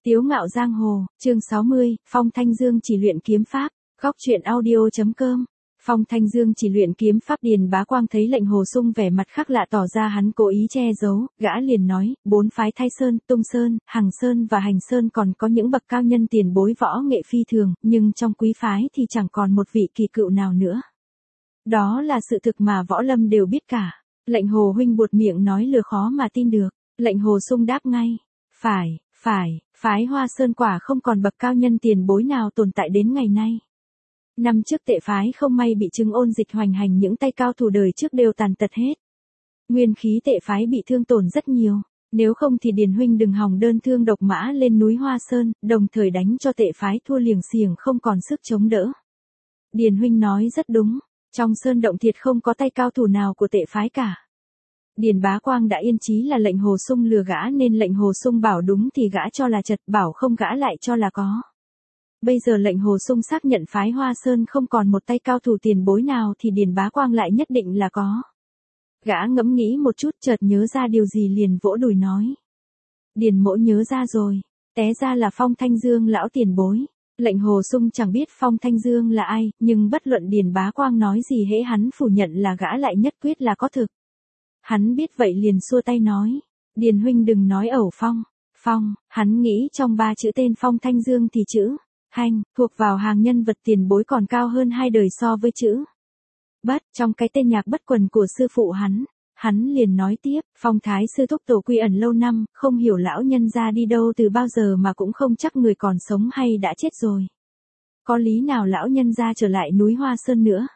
Tiếu ngạo giang hồ, chương 60, Phong Thanh Dương chỉ luyện kiếm pháp, góc truyện audio.com. Phong Thanh Dương chỉ luyện kiếm pháp. Điền Bá Quang thấy lệnh Hồ Sung vẻ mặt khác lạ tỏ ra hắn cố ý che giấu, gã liền nói, bốn phái Thái Sơn, Tung Sơn, Hằng Sơn và Hành Sơn còn có những bậc cao nhân tiền bối võ nghệ phi thường, nhưng trong quý phái thì chẳng còn một vị kỳ cựu nào nữa. Đó là sự thực mà võ lâm đều biết cả. Lệnh Hồ huynh buột miệng nói lừa khó mà tin được. Lệnh Hồ Sung đáp ngay, phải, phái Hoa Sơn quả không còn bậc cao nhân tiền bối nào tồn tại đến ngày nay. Năm trước Tệ phái không may bị chứng ôn dịch hoành hành, những tay cao thủ đời trước đều tàn tật hết. Nguyên khí Tệ phái bị thương tổn rất nhiều, nếu không thì Điền huynh đừng hòng đơn thương độc mã lên núi Hoa Sơn, đồng thời đánh cho Tệ phái thua liềng xiềng không còn sức chống đỡ. Điền huynh nói rất đúng, trong sơn động thiệt không có tay cao thủ nào của Tệ phái cả. Điền Bá Quang đã yên chí là lệnh Hồ Sung lừa gã nên lệnh Hồ Sung bảo đúng thì gã cho là chật, bảo không gã lại cho là có. Bây giờ lệnh Hồ Sung xác nhận phái Hoa Sơn không còn một tay cao thủ tiền bối nào thì Điền Bá Quang lại nhất định là có. Gã ngẫm nghĩ một chút chợt nhớ ra điều gì liền vỗ đùi nói. Điền mỗ nhớ ra rồi, té ra là Phong Thanh Dương lão tiền bối. Lệnh Hồ Sung chẳng biết Phong Thanh Dương là ai, nhưng bất luận Điền Bá Quang nói gì hễ hắn phủ nhận là gã lại nhất quyết là có thực. Hắn biết vậy liền xua tay nói, Điền huynh đừng nói ẩu Phong, hắn nghĩ trong ba chữ tên Phong Thanh Dương thì chữ Thanh thuộc vào hàng nhân vật tiền bối còn cao hơn hai đời so với chữ Bất trong cái tên nhạc bất quần của sư phụ hắn liền nói tiếp, Phong Thái sư thúc tổ quy ẩn lâu năm, không hiểu lão nhân ra đi đâu từ bao giờ mà cũng không chắc người còn sống hay đã chết rồi. Có lý nào lão nhân ra trở lại núi Hoa Sơn nữa?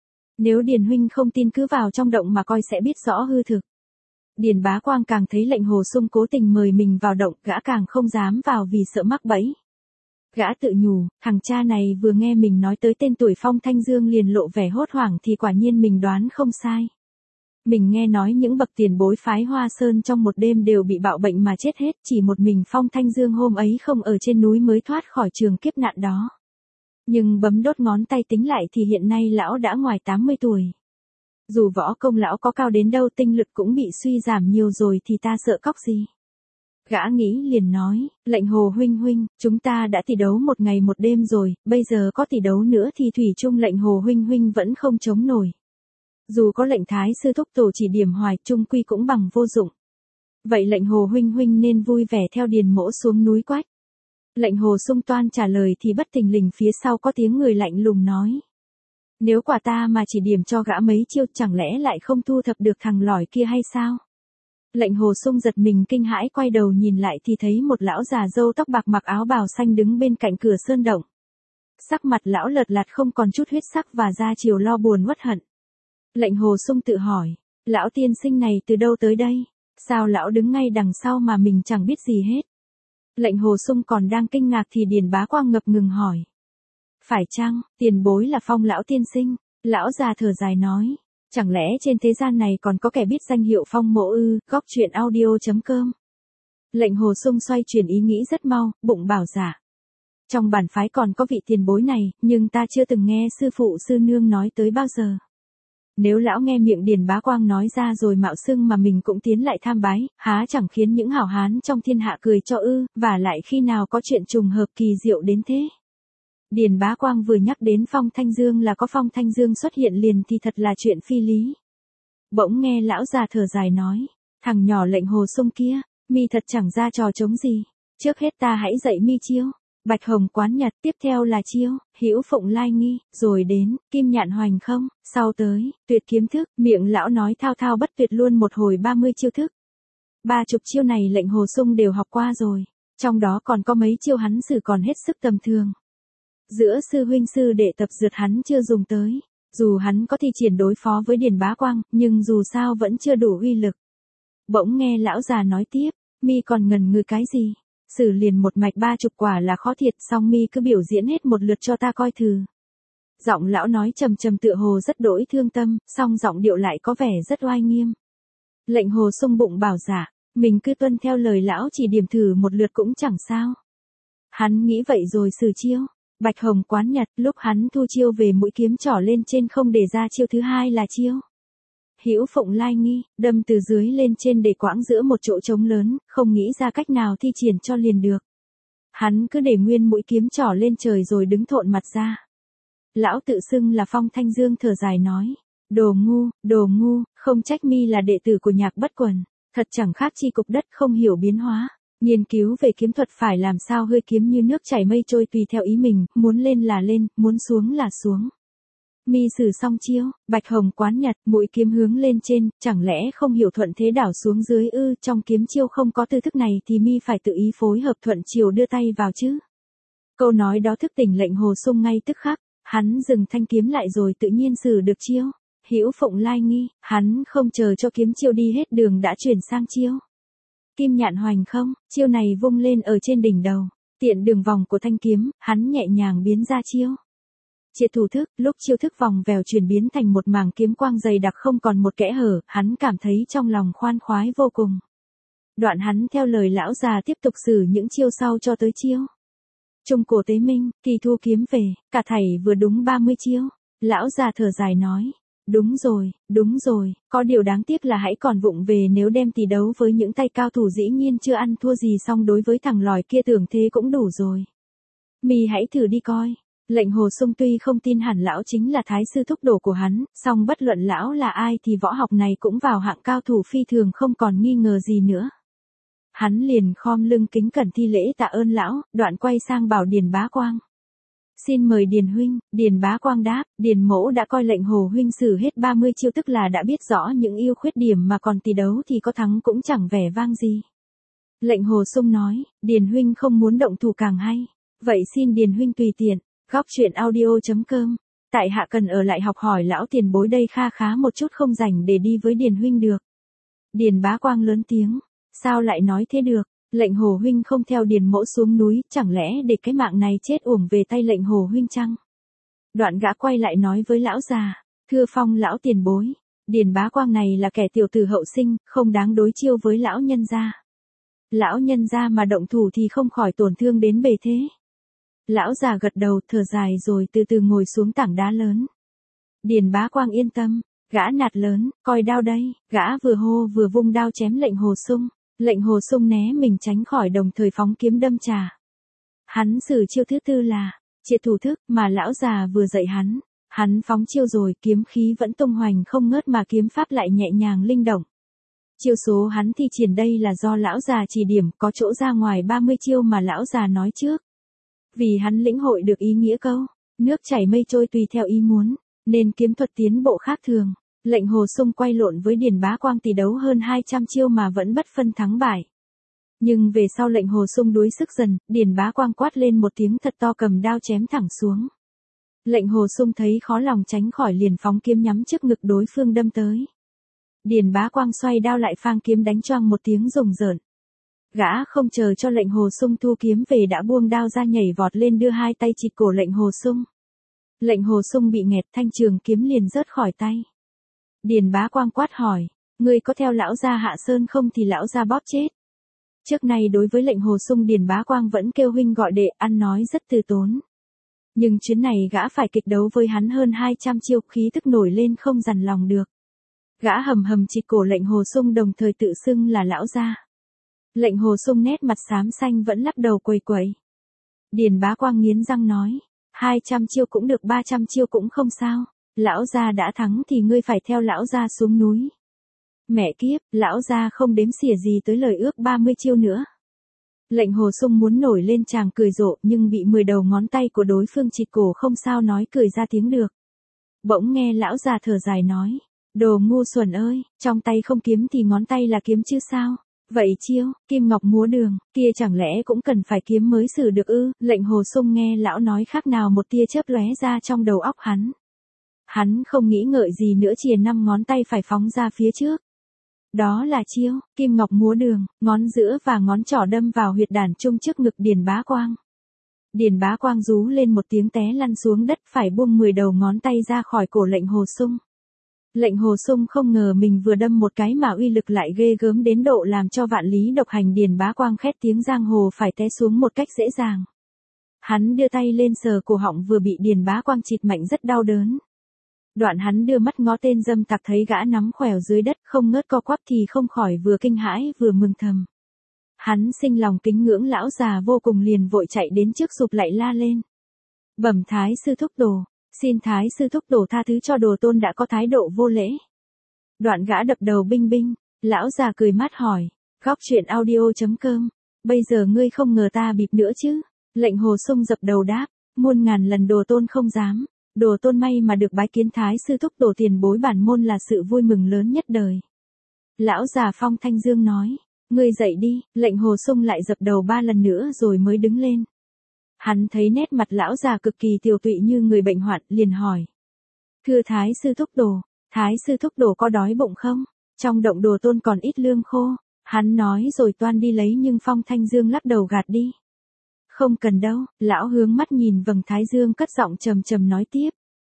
Nếu Điền huynh không tin cứ vào trong động mà coi sẽ biết rõ hư thực. Điền Bá Quang càng thấy lệnh Hồ Sung cố tình mời mình vào động, gã càng không dám vào vì sợ mắc bẫy. Gã tự nhủ, thằng cha này vừa nghe mình nói tới tên tuổi Phong Thanh Dương liền lộ vẻ hốt hoảng thì quả nhiên mình đoán không sai. Mình nghe nói những bậc tiền bối phái Hoa Sơn trong một đêm đều bị bạo bệnh mà chết hết, chỉ một mình Phong Thanh Dương hôm ấy không ở trên núi mới thoát khỏi trường kiếp nạn đó. Nhưng bấm đốt ngón tay tính lại thì hiện nay lão đã ngoài 80 tuổi. Dù võ công lão có cao đến đâu tinh lực cũng bị suy giảm nhiều rồi thì ta sợ cóc gì. Gã nghĩ liền nói, lệnh Hồ huynh, chúng ta đã tỷ đấu một ngày một đêm rồi, bây giờ có tỷ đấu nữa thì thủy chung lệnh Hồ huynh vẫn không chống nổi. Dù có lệnh Thái sư thúc tổ chỉ điểm hoài chung quy cũng bằng vô dụng. Vậy lệnh Hồ huynh nên vui vẻ theo Điền mỗ xuống núi Quách. Lệnh Hồ Sung toan trả lời thì bất thình lình phía sau có tiếng người lạnh lùng nói. Nếu quả ta mà chỉ điểm cho gã mấy chiêu chẳng lẽ lại không thu thập được thằng lỏi kia hay sao? Lệnh Hồ Sung giật mình kinh hãi quay đầu nhìn lại thì thấy một lão già râu tóc bạc mặc áo bào xanh đứng bên cạnh cửa sơn động. Sắc mặt lão lợt lạt không còn chút huyết sắc và da chiều lo buồn uất hận. Lệnh Hồ Sung tự hỏi, lão tiên sinh này từ đâu tới đây? Sao lão đứng ngay đằng sau mà mình chẳng biết gì hết? Lệnh Hồ Sung còn đang kinh ngạc thì Điền Bá Quang ngập ngừng hỏi. Phải chăng, tiền bối là Phong lão tiên sinh? Lão già thở dài nói. Chẳng lẽ trên thế gian này còn có kẻ biết danh hiệu Phong mộ ư? Góc truyện audio.com. Lệnh Hồ Sung xoay chuyển ý nghĩ rất mau, bụng bảo dạ. Trong bản phái còn có vị tiền bối này, nhưng ta chưa từng nghe sư phụ sư nương nói tới bao giờ. Nếu lão nghe miệng Điền Bá Quang nói ra rồi mạo xưng mà mình cũng tiến lại tham bái, há chẳng khiến những hảo hán trong thiên hạ cười cho ư, và lại khi nào có chuyện trùng hợp kỳ diệu đến thế. Điền Bá Quang vừa nhắc đến Phong Thanh Dương là có Phong Thanh Dương xuất hiện liền thì thật là chuyện phi lý. Bỗng nghe lão già thở dài nói, thằng nhỏ lệnh Hồ Sung kia, mi thật chẳng ra trò trống gì, trước hết ta hãy dạy mi chiêu. Bạch Hồng Quán Nhật, tiếp theo là chiêu Hữu Phụng Lai Nghi, rồi đến Kim Nhạn Hoành Không, sau tới Tuyệt Kiếm Thức. Miệng lão nói thao thao bất tuyệt luôn một hồi 30 chiêu thức. 30 chiêu này lệnh Hồ Sung đều học qua rồi, trong đó còn có mấy chiêu hắn sử còn hết sức tầm thường. Giữa sư huynh sư đệ tập dượt hắn chưa dùng tới, dù hắn có thi triển đối phó với Điền Bá Quang, nhưng dù sao vẫn chưa đủ uy lực. Bỗng nghe lão già nói tiếp, mi còn ngần ngừ cái gì? Sử liền một mạch 30 quả là khó thiệt, xong mi cứ biểu diễn hết một lượt cho ta coi thử. Giọng lão nói trầm trầm tựa hồ rất đỗi thương tâm, song giọng điệu lại có vẻ rất oai nghiêm. Lệnh Hồ Sung bụng bảo dạ, mình cứ tuân theo lời lão chỉ điểm thử một lượt cũng chẳng sao. Hắn nghĩ vậy rồi sử chiêu Bạch Hồng Quán Nhật, lúc hắn thu chiêu về mũi kiếm trỏ lên trên không để ra chiêu thứ hai là chiêu Hữu Phụng Lai Nghi, đâm từ dưới lên trên để quãng giữa một chỗ trống lớn, không nghĩ ra cách nào thi triển cho liền được. Hắn cứ để nguyên mũi kiếm trỏ lên trời rồi đứng thộn mặt ra. Lão tự xưng là Phong Thanh Dương thở dài nói. Đồ ngu, không trách mi là đệ tử của Nhạc Bất Quần. Thật chẳng khác chi cục đất không hiểu biến hóa. Nghiên cứu về kiếm thuật phải làm sao hơi kiếm như nước chảy mây trôi tùy theo ý mình, muốn lên là lên, muốn xuống là xuống. Mi sử xong chiêu, bạch hồng quán nhật, mũi kiếm hướng lên trên, chẳng lẽ không hiểu thuận thế đảo xuống dưới ư, trong kiếm chiêu không có tư thức này thì mi phải tự ý phối hợp thuận chiều đưa tay vào chứ. Câu nói đó thức tỉnh Lệnh Hồ Xung ngay tức khắc, hắn dừng thanh kiếm lại rồi tự nhiên sử được chiêu. Hữu Phụng lai nghi, hắn không chờ cho kiếm chiêu đi hết đường đã chuyển sang chiêu. Kim nhạn hoành không, chiêu này vung lên ở trên đỉnh đầu, tiện đường vòng của thanh kiếm, hắn nhẹ nhàng biến ra chiêu. Triệt thủ thức, lúc chiêu thức vòng vèo chuyển biến thành một mảng kiếm quang dày đặc không còn một kẽ hở, hắn cảm thấy trong lòng khoan khoái vô cùng. Đoạn hắn theo lời lão già tiếp tục sử những chiêu sau cho tới chiêu. Trung cổ tế minh, kỳ thu kiếm về, cả thảy vừa đúng 30 chiêu. Lão già thở dài nói. Đúng rồi, có điều đáng tiếc là hãy còn vụng về nếu đem tỷ đấu với những tay cao thủ dĩ nhiên chưa ăn thua gì song đối với thằng lòi kia tưởng thế cũng đủ rồi. Mi hãy thử đi coi. Lệnh Hồ Xung tuy không tin hẳn lão chính là thái sư thúc đổ của hắn, song bất luận lão là ai thì võ học này cũng vào hạng cao thủ phi thường không còn nghi ngờ gì nữa. Hắn liền khom lưng kính cẩn thi lễ tạ ơn lão, đoạn quay sang bảo Điền Bá Quang. Xin mời Điền huynh. Điền Bá Quang đáp, Điền mỗ đã coi Lệnh Hồ huynh sử hết 30 chiêu tức là đã biết rõ những ưu khuyết điểm mà còn tỷ đấu thì có thắng cũng chẳng vẻ vang gì. Lệnh Hồ Xung nói, Điền huynh không muốn động thủ càng hay. Vậy xin Điền huynh tùy tiện. Góc truyện audio.com. Tại hạ cần ở lại học hỏi lão tiền bối đây kha khá một chút không rảnh để đi với Điền huynh được. Điền Bá Quang lớn tiếng. Sao lại nói thế được? Lệnh Hồ huynh không theo Điền mỗ xuống núi, chẳng lẽ để cái mạng này chết uổng về tay Lệnh Hồ huynh chăng? Đoạn gã quay lại nói với lão già, thưa Phong lão tiền bối, Điền Bá Quang này là kẻ tiểu tử hậu sinh, không đáng đối chiêu với lão nhân gia. Lão nhân gia mà động thủ thì không khỏi tổn thương đến bề thế. Lão già gật đầu thở dài rồi từ từ ngồi xuống tảng đá lớn. Điền Bá Quang yên tâm, gã nạt lớn, coi đao đây, gã vừa hô vừa vung đao chém Lệnh Hồ Xung. Lệnh Hồ Xung né mình tránh khỏi đồng thời phóng kiếm đâm trả. Hắn sử chiêu thứ tư là triệt thủ thức mà lão già vừa dạy hắn. Hắn phóng chiêu rồi kiếm khí vẫn tung hoành không ngớt mà kiếm pháp lại nhẹ nhàng linh động. Chiêu số hắn thi triển đây là do lão già chỉ điểm, có chỗ ra ngoài 30 chiêu mà lão già nói trước. Vì hắn lĩnh hội được ý nghĩa câu, nước chảy mây trôi tùy theo ý muốn, nên kiếm thuật tiến bộ khác thường. Lệnh Hồ Xung quay lộn với Điền Bá Quang tỷ đấu hơn 200 chiêu mà vẫn bất phân thắng bại. Nhưng về sau Lệnh Hồ Xung đuối sức dần, Điền Bá Quang quát lên một tiếng thật to cầm đao chém thẳng xuống. Lệnh Hồ Xung thấy khó lòng tránh khỏi liền phóng kiếm nhắm trước ngực đối phương đâm tới. Điền Bá Quang xoay đao lại phang kiếm đánh choang một tiếng rùng rợn. Gã không chờ cho Lệnh Hồ Xung thu kiếm về đã buông đao ra nhảy vọt lên đưa hai tay chịt cổ Lệnh Hồ Xung. Lệnh Hồ Xung bị nghẹt thanh trường kiếm liền rớt khỏi tay. Điền Bá Quang quát hỏi, ngươi có theo lão gia hạ sơn không thì lão gia bóp chết. Trước nay đối với Lệnh Hồ Xung Điền Bá Quang vẫn kêu huynh gọi đệ, ăn nói rất từ tốn. Nhưng chuyến này gã phải kịch đấu với hắn hơn 200 chiêu, khí tức nổi lên không dằn lòng được. Gã hầm hầm chịt cổ Lệnh Hồ Xung đồng thời tự xưng là lão gia. Lệnh Hồ Xung nét mặt xám xanh vẫn lắc đầu quầy quậy. Điền Bá Quang nghiến răng nói, 200 chiêu cũng được 300 chiêu cũng không sao. Lão gia đã thắng thì ngươi phải theo lão gia xuống núi. Mẹ kiếp, lão gia không đếm xỉa gì tới lời ước 30 chiêu nữa. Lệnh Hồ Xung muốn nổi lên chàng cười rộ nhưng bị 10 đầu ngón tay của đối phương chịt cổ không sao nói cười ra tiếng được. Bỗng nghe lão già thở dài nói, đồ ngu xuẩn ơi, trong tay không kiếm thì ngón tay là kiếm chứ sao? Vậy chiêu, kim ngọc múa đường, kia chẳng lẽ cũng cần phải kiếm mới xử được ư? Lệnh Hồ Xung nghe lão nói khác nào một tia chớp lóe ra trong đầu óc hắn. Hắn không nghĩ ngợi gì nữa chìa 5 ngón tay phải phóng ra phía trước. Đó là chiêu, kim ngọc múa đường, ngón giữa và ngón trỏ đâm vào huyệt đàn trung trước ngực Điền Bá Quang. Điền Bá Quang rú lên một tiếng té lăn xuống đất phải buông 10 đầu ngón tay ra khỏi cổ Lệnh Hồ Xung. Lệnh Hồ Xung không ngờ mình vừa đâm một cái mà uy lực lại ghê gớm đến độ làm cho vạn lý độc hành Điền Bá Quang khét tiếng giang hồ phải té xuống một cách dễ dàng. Hắn đưa tay lên sờ cổ họng vừa bị Điền Bá Quang chịt mạnh rất đau đớn. Đoạn hắn đưa mắt ngó tên dâm tặc thấy gã nắm khỏeo dưới đất không ngớt co quắp thì không khỏi vừa kinh hãi vừa mừng thầm. Hắn sinh lòng kính ngưỡng lão già vô cùng liền vội chạy đến trước sụp lại la lên. Bẩm Thái sư thúc tổ, xin Thái sư thúc tổ tha thứ cho đồ tôn đã có thái độ vô lễ. Đoạn gã đập đầu binh binh, lão già cười mát hỏi, góc chuyện audio.com, bây giờ ngươi không ngờ ta bịp nữa chứ? Lệnh Hồ Sung dập đầu đáp, muôn ngàn lần đồ tôn không dám, đồ tôn may mà được bái kiến Thái sư thúc tổ tiền bối bản môn là sự vui mừng lớn nhất đời. Lão già Phong Thanh Dương nói, ngươi dậy đi, lệnh Hồ Sung lại dập đầu 3 lần nữa rồi mới đứng lên. Hắn thấy nét mặt lão già cực kỳ tiều tụy như người bệnh hoạn, liền hỏi. Thưa Thái sư thúc tổ, Thái sư thúc tổ có đói bụng không? Trong động đồ tôn còn ít lương khô. Hắn nói rồi toan đi lấy nhưng Phong Thanh Dương lắc đầu gạt đi. Không cần đâu, lão hướng mắt nhìn vầng thái dương cất giọng trầm trầm nói tiếp.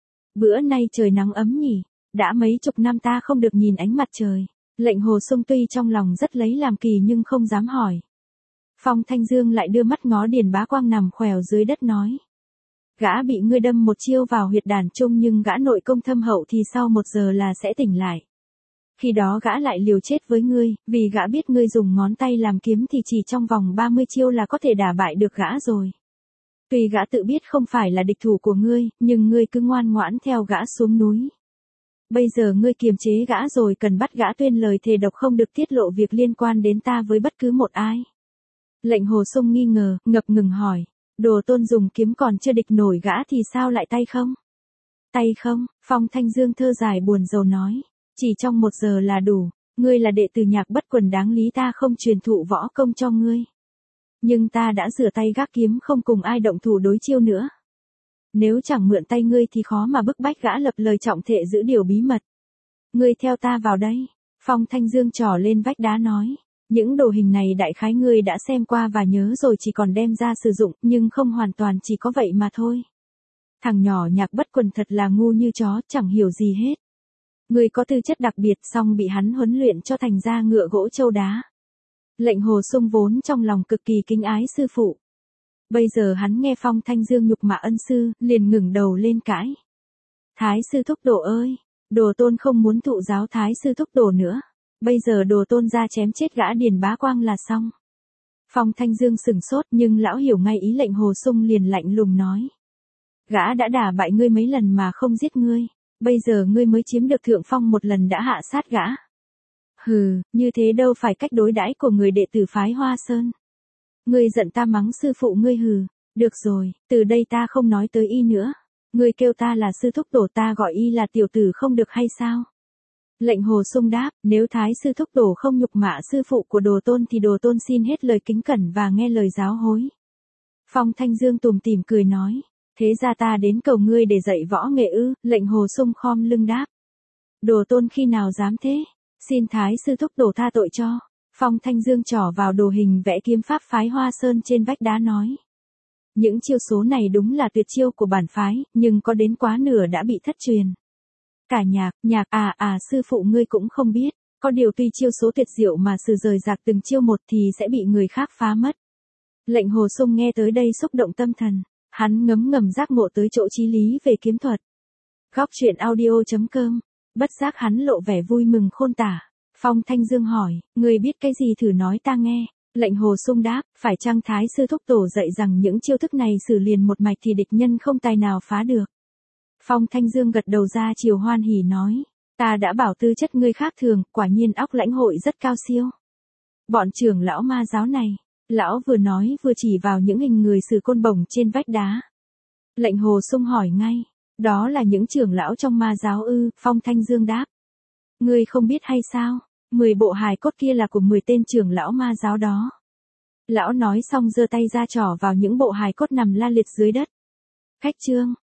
Bữa nay trời nắng ấm nhỉ, đã mấy chục năm ta không được nhìn ánh mặt trời. Lệnh Hồ Sung tuy trong lòng rất lấy làm kỳ nhưng không dám hỏi. Phong Thanh Dương lại đưa mắt ngó Điền Bá Quang nằm khèo dưới đất nói. Gã bị ngươi đâm một chiêu vào huyệt đàn trung nhưng gã nội công thâm hậu thì sau 1 giờ là sẽ tỉnh lại. Khi đó gã lại liều chết với ngươi, vì gã biết ngươi dùng ngón tay làm kiếm thì chỉ trong vòng 30 chiêu là có thể đả bại được gã rồi. Tuy gã tự biết không phải là địch thủ của ngươi, nhưng ngươi cứ ngoan ngoãn theo gã xuống núi. Bây giờ ngươi kiềm chế gã rồi cần bắt gã tuyên lời thề độc không được tiết lộ việc liên quan đến ta với bất cứ một ai. Lệnh Hồ Sung nghi ngờ, ngập ngừng hỏi, đồ tôn dùng kiếm còn chưa địch nổi gã thì sao lại tay không? Tay không, Phong Thanh Dương thơ dài buồn rầu nói, chỉ trong 1 giờ là đủ, ngươi là đệ tử Nhạc Bất Quần đáng lý ta không truyền thụ võ công cho ngươi. Nhưng ta đã rửa tay gác kiếm không cùng ai động thủ đối chiêu nữa. Nếu chẳng mượn tay ngươi thì khó mà bức bách gã lập lời trọng thệ giữ điều bí mật. Ngươi theo ta vào đây, Phong Thanh Dương trỏ lên vách đá nói. Những đồ hình này đại khái ngươi đã xem qua và nhớ rồi chỉ còn đem ra sử dụng, nhưng không hoàn toàn chỉ có vậy mà thôi. Thằng nhỏ Nhạc Bất Quần thật là ngu như chó, chẳng hiểu gì hết. Ngươi có tư chất đặc biệt song bị hắn huấn luyện cho thành ra ngựa gỗ châu đá. Lệnh Hồ Sung vốn trong lòng cực kỳ kính ái sư phụ. Bây giờ hắn nghe Phong Thanh Dương nhục mạ ân sư, liền ngẩng đầu lên cãi. Thái sư thúc tổ ơi, đồ tôn không muốn thụ giáo Thái sư thúc tổ nữa. Bây giờ đồ tôn ra chém chết gã Điền Bá Quang là xong. Phong Thanh Dương sửng sốt nhưng lão hiểu ngay ý lệnh Hồ Sung liền lạnh lùng nói. Gã đã đả bại ngươi mấy lần mà không giết ngươi. Bây giờ ngươi mới chiếm được thượng phong 1 lần đã hạ sát gã. Hừ, như thế đâu phải cách đối đãi của người đệ tử phái Hoa Sơn. Ngươi giận ta mắng sư phụ ngươi hừ. Được rồi, từ đây ta không nói tới y nữa. Ngươi kêu ta là sư thúc tổ ta gọi y là tiểu tử không được hay sao? Lệnh Hồ Sung đáp, nếu Thái sư thúc tổ không nhục mạ sư phụ của đồ tôn thì đồ tôn xin hết lời kính cẩn và nghe lời giáo hối. Phong Thanh Dương tủm tỉm cười nói, thế ra ta đến cầu ngươi để dạy võ nghệ ư? Lệnh Hồ Sung khom lưng đáp. Đồ tôn khi nào dám thế? Xin Thái sư thúc tổ tha tội cho. Phong Thanh Dương trỏ vào đồ hình vẽ kiếm pháp phái Hoa Sơn trên vách đá nói. Những chiêu số này đúng là tuyệt chiêu của bản phái, nhưng có đến quá nửa đã bị thất truyền. Cả nhạc sư phụ ngươi cũng không biết, có điều tuy chiêu số tuyệt diệu mà sử rời rạc từng chiêu một thì sẽ bị người khác phá mất. Lệnh Hồ Sung nghe tới đây xúc động tâm thần, hắn ngấm ngầm giác ngộ tới chỗ chí lý về kiếm thuật. Góc chuyện audio.com, bất giác hắn lộ vẻ vui mừng khôn tả. Phong Thanh Dương hỏi, ngươi biết cái gì thử nói ta nghe. Lệnh Hồ Sung đáp, phải chăng Thái sư thúc tổ dạy rằng những chiêu thức này sử liền một mạch thì địch nhân không tài nào phá được. Phong Thanh Dương gật đầu ra chiều hoan hỉ nói, ta đã bảo tư chất ngươi khác thường, quả nhiên óc lãnh hội rất cao siêu. Bọn trưởng lão ma giáo này, lão vừa nói vừa chỉ vào những hình người sử côn bổng trên vách đá. Lệnh Hồ Sung hỏi ngay, đó là những trưởng lão trong ma giáo ư? Phong Thanh Dương đáp, ngươi không biết hay sao, 10 bộ hài cốt kia là của 10 tên trưởng lão ma giáo đó. Lão nói xong giơ tay ra trỏ vào những bộ hài cốt nằm la liệt dưới đất. Khách trương,